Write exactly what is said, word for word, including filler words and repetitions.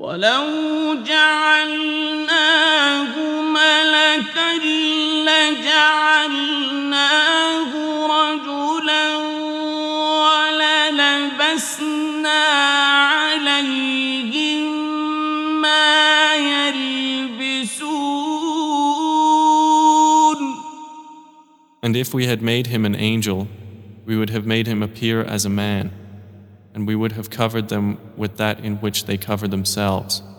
وَلَوْ جَعَلْنَاهُ مَلَكًا لَّجَعَلْنَاهُ رَجُلًا وَلَلَبَسْنَا عَلَيْهِم مَّا يَلْبِسُونَ. And if we had made him an angel, we would have made him appear as a man, and we would have covered them with that in which they cover themselves.